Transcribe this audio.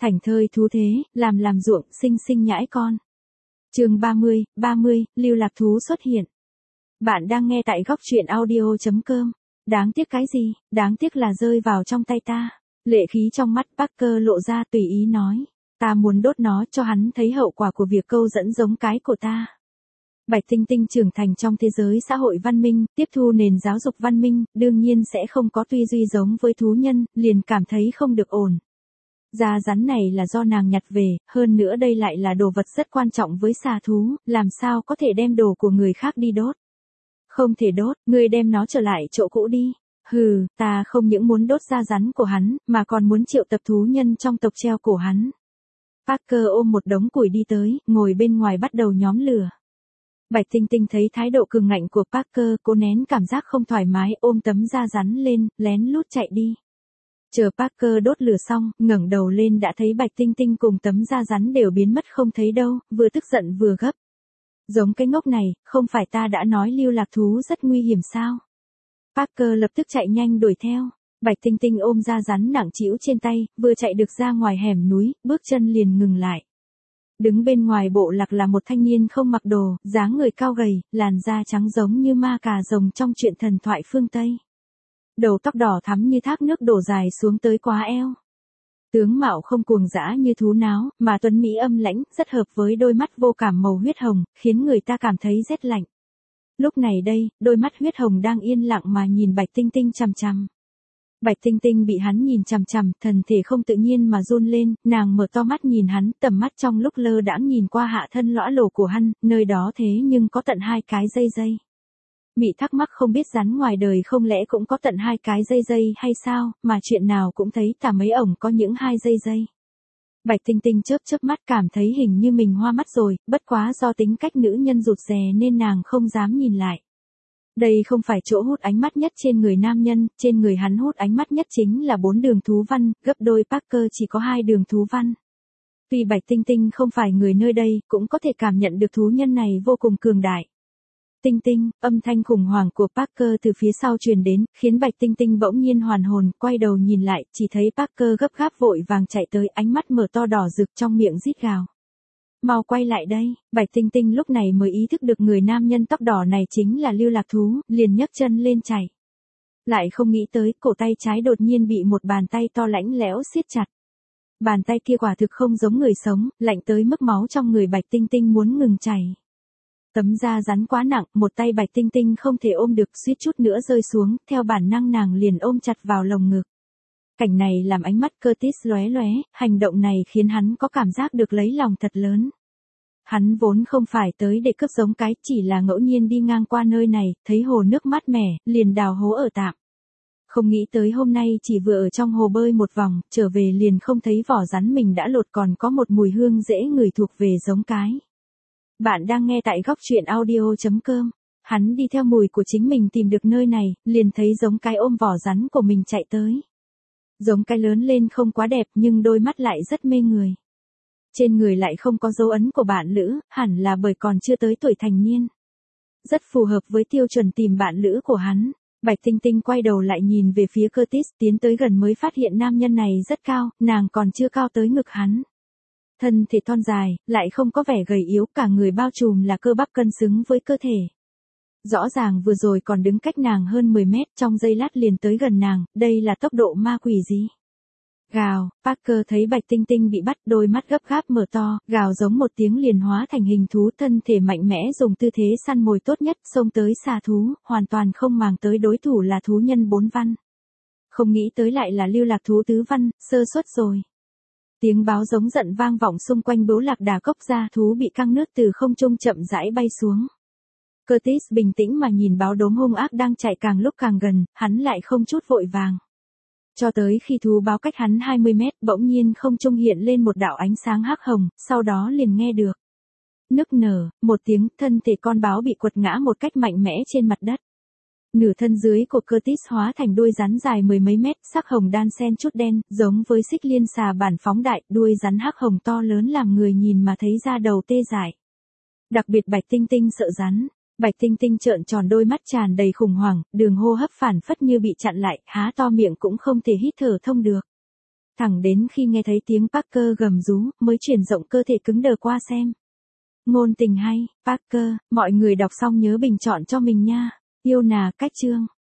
Thành thơi thú thế, làm ruộng, sinh sinh nhãi con. Chương 30, lưu lạc thú xuất hiện. Bạn đang nghe tại góc truyện audio.com. Đáng tiếc cái gì, đáng tiếc là rơi vào trong tay ta. Lệ khí trong mắt Parker lộ ra tùy ý nói. Ta muốn đốt nó cho hắn thấy hậu quả của việc câu dẫn giống cái của ta. Bạch Tinh Tinh trưởng thành trong thế giới xã hội văn minh, tiếp thu nền giáo dục văn minh, đương nhiên sẽ không có tư duy giống với thú nhân, liền cảm thấy không được ổn. Da rắn này là do nàng nhặt về, hơn nữa đây lại là đồ vật rất quan trọng với xà thú, làm sao có thể đem đồ của người khác đi đốt. Không thể đốt, ngươi đem nó trở lại chỗ cũ đi. Hừ, ta không những muốn đốt da rắn của hắn, mà còn muốn triệu tập thú nhân trong tộc treo cổ hắn. Parker ôm một đống củi đi tới, ngồi bên ngoài bắt đầu nhóm lửa. Bạch Tinh Tinh thấy thái độ cường ngạnh của Parker, cố nén cảm giác không thoải mái, ôm tấm da rắn lên, lén lút chạy đi. Chờ Parker đốt lửa xong, ngẩng đầu lên đã thấy Bạch Tinh Tinh cùng tấm da rắn đều biến mất không thấy đâu, vừa tức giận vừa gấp. Giống cái ngốc này, không phải ta đã nói lưu lạc thú rất nguy hiểm sao? Parker lập tức chạy nhanh đuổi theo. Bạch Tinh Tinh ôm da rắn nặng trĩu trên tay, vừa chạy được ra ngoài hẻm núi, bước chân liền ngừng lại. Đứng bên ngoài bộ lạc là một thanh niên không mặc đồ, dáng người cao gầy, làn da trắng giống như ma cà rồng trong truyện thần thoại phương Tây. Đầu tóc đỏ thắm như thác nước đổ dài xuống tới quá eo. Tướng mạo không cuồng dã như thú náo, mà tuấn mỹ âm lãnh, rất hợp với đôi mắt vô cảm màu huyết hồng, khiến người ta cảm thấy rét lạnh. Lúc này đây, đôi mắt huyết hồng đang yên lặng mà nhìn Bạch Tinh Tinh chằm chằm. Bạch Tinh Tinh bị hắn nhìn chằm chằm, thần thể không tự nhiên mà run lên, nàng mở to mắt nhìn hắn, tầm mắt trong lúc lơ đãng nhìn qua hạ thân lõa lồ của hắn, nơi đó thế nhưng có tận 2 cái dây. Mị thắc mắc không biết rắn ngoài đời không lẽ cũng có tận 2 cái dây hay sao, mà chuyện nào cũng thấy cả mấy ổng có những 2 dây. Bạch Tinh Tinh chớp mắt cảm thấy hình như mình hoa mắt rồi, bất quá do tính cách nữ nhân rụt rè nên nàng không dám nhìn lại. Đây không phải chỗ hút ánh mắt nhất trên người nam nhân, trên người hắn hút ánh mắt nhất chính là 4 đường thú văn, gấp đôi Parker chỉ có 2 đường thú văn. Tuy Bạch Tinh Tinh không phải người nơi đây, cũng có thể cảm nhận được thú nhân này vô cùng cường đại. Tinh Tinh, âm thanh khủng hoảng của Parker từ phía sau truyền đến, khiến Bạch Tinh Tinh bỗng nhiên hoàn hồn, quay đầu nhìn lại, chỉ thấy Parker gấp gáp vội vàng chạy tới, ánh mắt mở to đỏ rực trong miệng rít gào. Mau quay lại đây, Bạch Tinh Tinh lúc này mới ý thức được người nam nhân tóc đỏ này chính là lưu lạc thú, liền nhấc chân lên chạy. Lại không nghĩ tới, cổ tay trái đột nhiên bị một bàn tay to lãnh lẽo siết chặt. Bàn tay kia quả thực không giống người sống, lạnh tới mức máu trong người Bạch Tinh Tinh muốn ngừng chảy. Tấm da rắn quá nặng, một tay Bạch Tinh Tinh không thể ôm được, suýt chút nữa rơi xuống, theo bản năng nàng liền ôm chặt vào lồng ngực. Cảnh này làm ánh mắt Curtis lóe, hành động này khiến hắn có cảm giác được lấy lòng thật lớn. Hắn vốn không phải tới để cướp giống cái, chỉ là ngẫu nhiên đi ngang qua nơi này, thấy hồ nước mát mẻ, liền đào hố ở tạm. Không nghĩ tới hôm nay chỉ vừa ở trong hồ bơi một vòng, trở về liền không thấy vỏ rắn mình đã lột, còn có một mùi hương dễ ngửi thuộc về giống cái. Bạn đang nghe tại góc truyện audio.com. Hắn đi theo mùi của chính mình tìm được nơi này, liền thấy giống cái ôm vỏ rắn của mình chạy tới. Giống cái lớn lên không quá đẹp nhưng đôi mắt lại rất mê người. Trên người lại không có dấu ấn của bạn lữ, hẳn là bởi còn chưa tới tuổi thành niên. Rất phù hợp với tiêu chuẩn tìm bạn lữ của hắn. Bạch Tinh Tinh quay đầu lại nhìn về phía Curtis, tiến tới gần mới phát hiện nam nhân này rất cao, nàng còn chưa cao tới ngực hắn. Thân thể thon dài, lại không có vẻ gầy yếu, cả người bao trùm là cơ bắp cân xứng với cơ thể. Rõ ràng vừa rồi còn đứng cách nàng hơn 10 mét, trong giây lát liền tới gần nàng, đây là tốc độ ma quỷ gì? Gào, Parker thấy Bạch Tinh Tinh bị bắt, đôi mắt gấp gáp mở to, gào giống một tiếng liền hóa thành hình thú, thân thể mạnh mẽ dùng tư thế săn mồi tốt nhất, xông tới xà thú, hoàn toàn không màng tới đối thủ là thú nhân 4 văn. Không nghĩ tới lại là lưu lạc thú tứ văn, sơ suất rồi. Tiếng báo giống giận vang vọng xung quanh bướu lạc đà cốc ra, thú bị căng nước từ không trung chậm rãi bay xuống. Curtis bình tĩnh mà nhìn báo đốm hung ác đang chạy càng lúc càng gần, hắn lại không chút vội vàng. Cho tới khi thú báo cách hắn 20 mét, bỗng nhiên không trung hiện lên một đạo ánh sáng hắc hồng, sau đó liền nghe được. Nức nở, một tiếng, thân thể con báo bị quật ngã một cách mạnh mẽ trên mặt đất. Nửa thân dưới của Curtis hóa thành đuôi rắn dài 10 mấy mét, sắc hồng đan xen chút đen, giống với xích liên xà bản phóng đại, đuôi rắn hắc hồng to lớn làm người nhìn mà thấy da đầu tê dại. Đặc biệt Bạch Tinh Tinh sợ rắn. Bạch Tinh Tinh trợn tròn đôi mắt tràn đầy khủng hoảng, đường hô hấp phản phất như bị chặn lại, há to miệng cũng không thể hít thở thông được. Thẳng đến khi nghe thấy tiếng Parker gầm rú, mới chuyển rộng cơ thể cứng đờ qua xem. Ngôn tình hay, Parker, mọi người đọc xong nhớ bình chọn cho mình nha. Yêu nà cách chương.